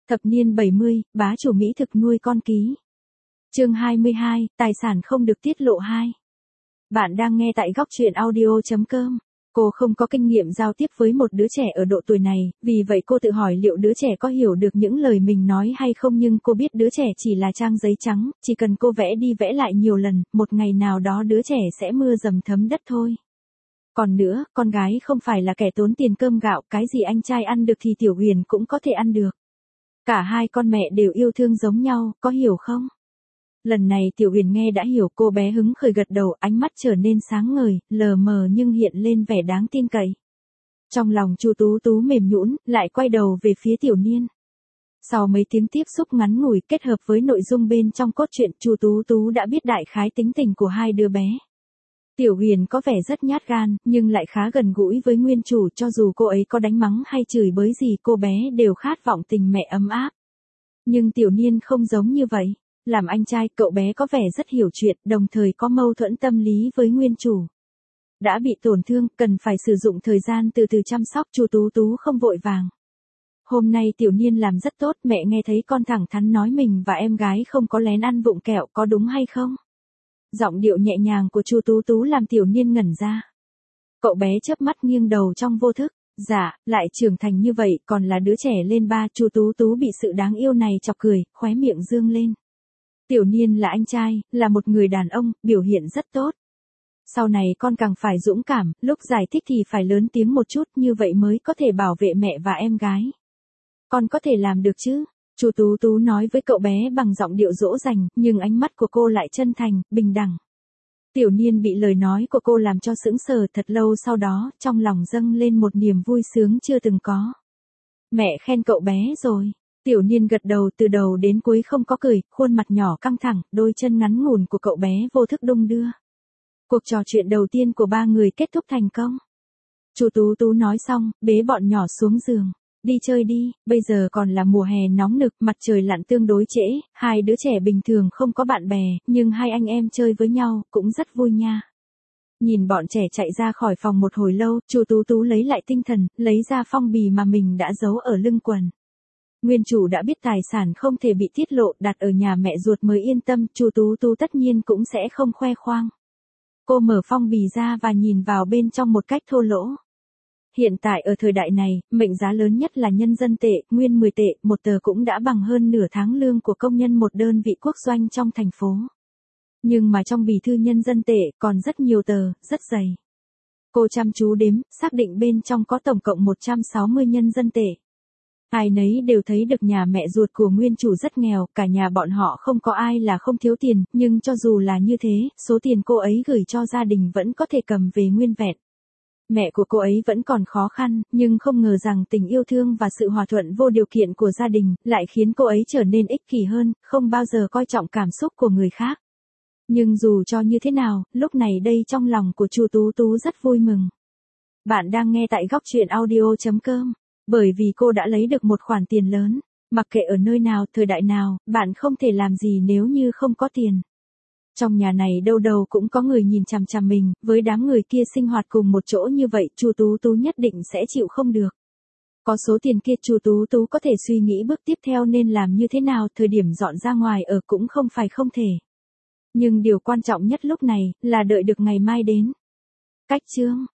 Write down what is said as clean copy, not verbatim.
Thập niên 70, bá chủ Mỹ thực nuôi con ký. Chương 22, tài sản không được tiết lộ 2. Bạn đang nghe tại góc truyện audio.com. Cô không có kinh nghiệm giao tiếp với một đứa trẻ ở độ tuổi này, vì vậy cô tự hỏi liệu đứa trẻ có hiểu được những lời mình nói hay không, nhưng cô biết đứa trẻ chỉ là trang giấy trắng, chỉ cần cô vẽ đi vẽ lại nhiều lần, một ngày nào đó đứa trẻ sẽ mưa dầm thấm đất thôi. Còn nữa, con gái không phải là kẻ tốn tiền cơm gạo, cái gì anh trai ăn được thì Tiểu Huyền cũng có thể ăn được. Cả hai con mẹ đều yêu thương giống nhau, có hiểu không? Lần này Tiểu Huyền nghe đã hiểu, cô bé hứng khởi gật đầu, ánh mắt trở nên sáng ngời, lờ mờ nhưng hiện lên vẻ đáng tin cậy. Trong lòng Chu Tú Tú mềm nhũn, lại quay đầu về phía Tiểu Niên. Sau mấy tiếng tiếp xúc ngắn ngủi kết hợp với nội dung bên trong cốt truyện, Chu Tú Tú đã biết đại khái tính tình của hai đứa bé. Tiểu Huyền có vẻ rất nhát gan, nhưng lại khá gần gũi với nguyên chủ, cho dù cô ấy có đánh mắng hay chửi bới gì cô bé đều khát vọng tình mẹ ấm áp. Nhưng Tiểu Niên không giống như vậy. Làm anh trai, cậu bé có vẻ rất hiểu chuyện, đồng thời có mâu thuẫn tâm lý với nguyên chủ. Đã bị tổn thương, cần phải sử dụng thời gian từ từ chăm sóc, Chu Tú Tú không vội vàng. Hôm nay Tiểu Niên làm rất tốt, mẹ nghe thấy con thẳng thắn nói mình và em gái không có lén ăn vụng kẹo, có đúng hay không? Giọng điệu nhẹ nhàng của Chu Tú Tú làm Tiểu Niên ngẩn ra. Cậu bé chớp mắt nghiêng đầu trong vô thức. Dạ, lại trưởng thành như vậy, còn là đứa trẻ lên ba. Chu Tú Tú bị sự đáng yêu này chọc cười, khóe miệng dương lên. Tiểu Niên là anh trai, là một người đàn ông, biểu hiện rất tốt. Sau này con càng phải dũng cảm, lúc giải thích thì phải lớn tiếng một chút, như vậy mới có thể bảo vệ mẹ và em gái. Con có thể làm được chứ? Chu Tú Tú nói với cậu bé bằng giọng điệu dỗ dành, nhưng ánh mắt của cô lại chân thành, bình đẳng. Tiểu Niên bị lời nói của cô làm cho sững sờ, thật lâu sau đó, trong lòng dâng lên một niềm vui sướng chưa từng có. Mẹ khen cậu bé rồi. Tiểu Niên gật đầu, từ đầu đến cuối không có cười, khuôn mặt nhỏ căng thẳng, đôi chân ngắn ngủn của cậu bé vô thức đung đưa. Cuộc trò chuyện đầu tiên của ba người kết thúc thành công. Chu Tú Tú nói xong, bế bọn nhỏ xuống giường. Đi chơi đi, bây giờ còn là mùa hè nóng nực, mặt trời lặn tương đối trễ, hai đứa trẻ bình thường không có bạn bè, nhưng hai anh em chơi với nhau, cũng rất vui nha. Nhìn bọn trẻ chạy ra khỏi phòng một hồi lâu, Chu Tú Tú lấy lại tinh thần, lấy ra phong bì mà mình đã giấu ở lưng quần. Nguyên chủ đã biết tài sản không thể bị tiết lộ, đặt ở nhà mẹ ruột mới yên tâm, Chu Tú Tú tất nhiên cũng sẽ không khoe khoang. Cô mở phong bì ra và nhìn vào bên trong một cách thô lỗ. Hiện tại ở thời đại này, mệnh giá lớn nhất là nhân dân tệ, nguyên 10 tệ, một tờ cũng đã bằng hơn nửa tháng lương của công nhân một đơn vị quốc doanh trong thành phố. Nhưng mà trong bì thư nhân dân tệ còn rất nhiều tờ, rất dày. Cô chăm chú đếm, xác định bên trong có tổng cộng 160 nhân dân tệ. Ai nấy đều thấy được nhà mẹ ruột của nguyên chủ rất nghèo, cả nhà bọn họ không có ai là không thiếu tiền, nhưng cho dù là như thế, số tiền cô ấy gửi cho gia đình vẫn có thể cầm về nguyên vẹn. Mẹ của cô ấy vẫn còn khó khăn, nhưng không ngờ rằng tình yêu thương và sự hòa thuận vô điều kiện của gia đình lại khiến cô ấy trở nên ích kỷ hơn, không bao giờ coi trọng cảm xúc của người khác. Nhưng dù cho như thế nào, lúc này đây trong lòng của Chu Tú Tú rất vui mừng. Bạn đang nghe tại góc truyện audio.com. Bởi vì cô đã lấy được một khoản tiền lớn, mặc kệ ở nơi nào, thời đại nào, bạn không thể làm gì nếu như không có tiền. Trong nhà này đâu đâu cũng có người nhìn chằm chằm mình, với đám người kia sinh hoạt cùng một chỗ như vậy, Chu Tú Tú nhất định sẽ chịu không được. Có số tiền kia Chu Tú Tú có thể suy nghĩ bước tiếp theo nên làm như thế nào, thời điểm dọn ra ngoài ở cũng không phải không thể. Nhưng điều quan trọng nhất lúc này, là đợi được ngày mai đến. Cách chương.